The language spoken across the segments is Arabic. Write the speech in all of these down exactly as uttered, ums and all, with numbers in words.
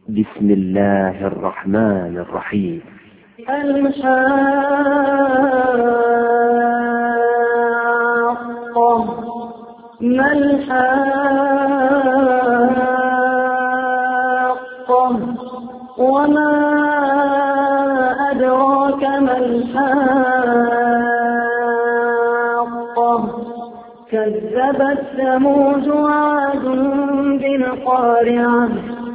بسم الله الرحمن الرحيم. الحاقة ما الحاقة وما أدراك ما الحاقة كذبت ثمود وعاد بالقارعة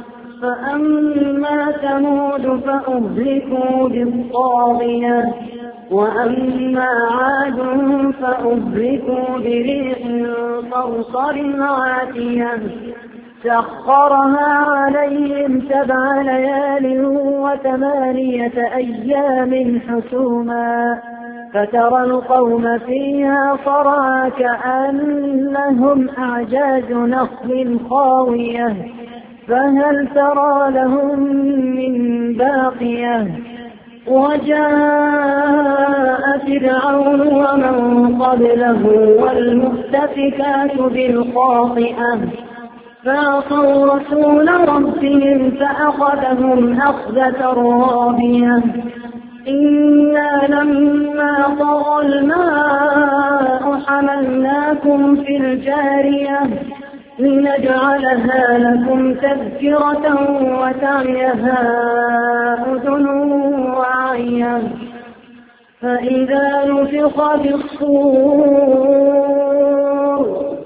فأما ثمود فأهلكوا بالطاغية وأما عاد فأهلكوا بريح صرصر عاتية سخرها عليهم سبع ليال وثمانية أيام حسوما فترى القوم فيها صرعى كأنهم أعجاز نخل خاوية فهل ترى لهم من باقية وجاء فرعون ومن قبله والمؤتفكات بالخاطئة فعصوا رسول ربهم فأخذهم أخذة رابية إنا لما طغى الماء حملناكم في الجارية لنجعلها لكم تذكرة وتعيها أذن واعية فإذا نفخ بالصور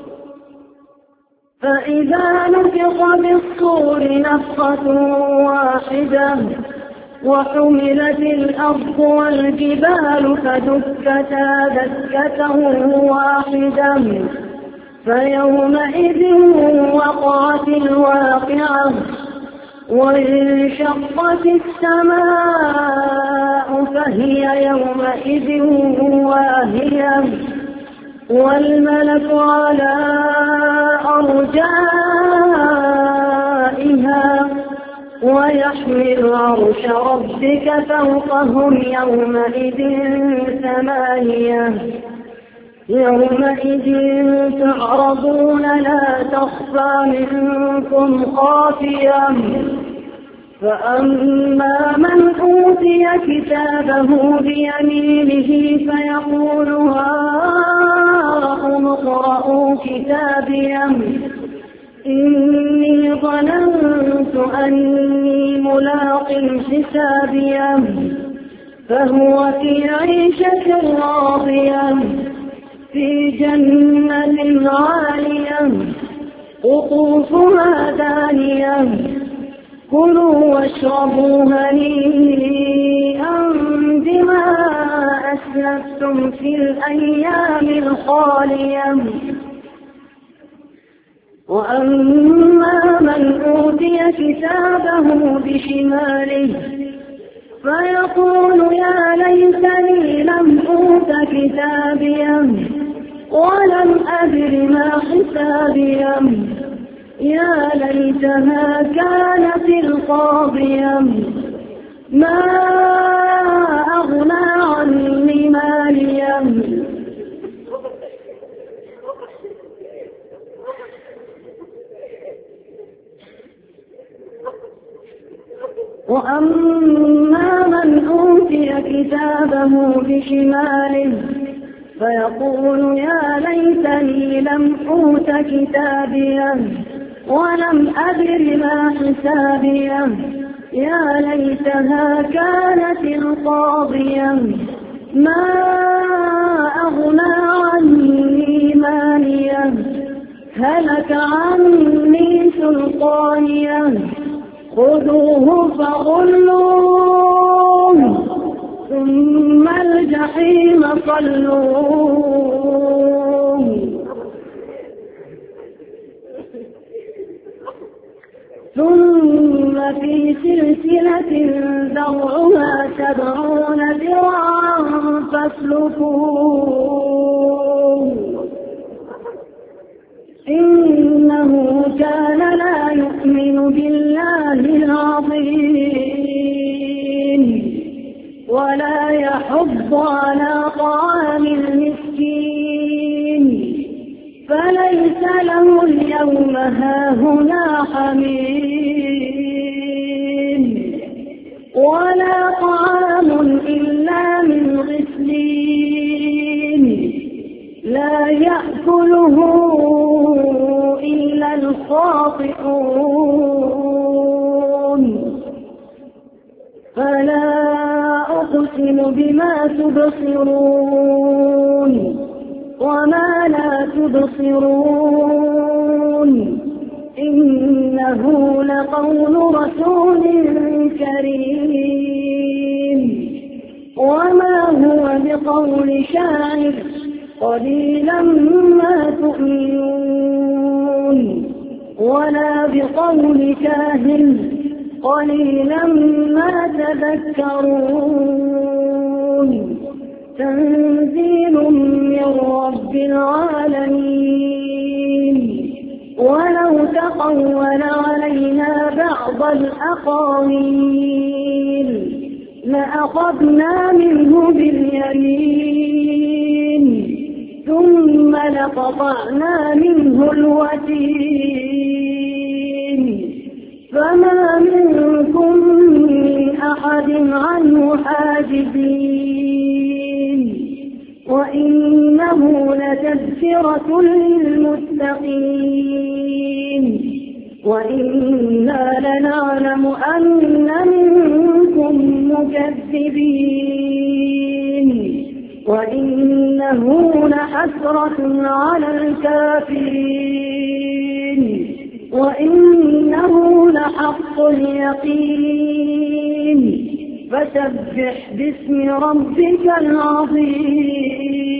فإذا نفخ بالصور نفخة واحدة وحملت الأرض والجبال فدكتا دكة واحدة فيومئذ وقعت الواقعة وانشقت السماء فهي يومئذ واهية والملك على أرجائها ويحمل عرش ربك فوقهم يومئذ ثمانية يومئذ تعرضون لا تخفى منكم خافية فأما من أوتي كتابه بيمينه فيقول هاؤم اقرءوا كتابيه إني ظننت أني ملاق حسابيه فهو في عيشة راضية في جنة عالية قطوفها دانية كلوا واشربوا هنيئا بما أسلفتم في الأيام الخالية وأما من أوتي كتابه بشماله فيقول يا ليتني لم أوت كتابيه ولم أدر ما حسابيه يا ليتها كانت القاضية ما أغنى عني ماليه وأما من أوتي كتابه بشماله فيقول يا ليتني لم أوت كتابيه ولم أدر ما حسابيه يا ليتها كانت القاضية ما أغنى عني ماليه هلك عني سلطانيه خذوه فغلوه ثم الجحيم صلوه ثم في سلسلة ذرعها سبعون ذراعا فاسلكوه إنه كان لا يؤمن بالله العظيم ولا يحض على طعام المسكين فليس له اليوم هاهنا حميم خاطئون فلا أقسم بما تبصرون وما لا تبصرون إنه لقول رسول كريم وما هو بقول شاعر قليلا ما تؤمنون ولا بقول كاهن قليلا ما تذكرون تنزيل من رب العالمين ولو تقول علينا بعض الأقاويل لأخذنا منه باليمين ثم لقطعنا منه الوتين فما منكم من أحد عنه حاجزين وإنه لتذكرة للمتقين وإنا لنعلم أن منكم مكذبين وإنه لحسرة على الكافرين وإنه لحق اليقين فسبح باسم ربك العظيم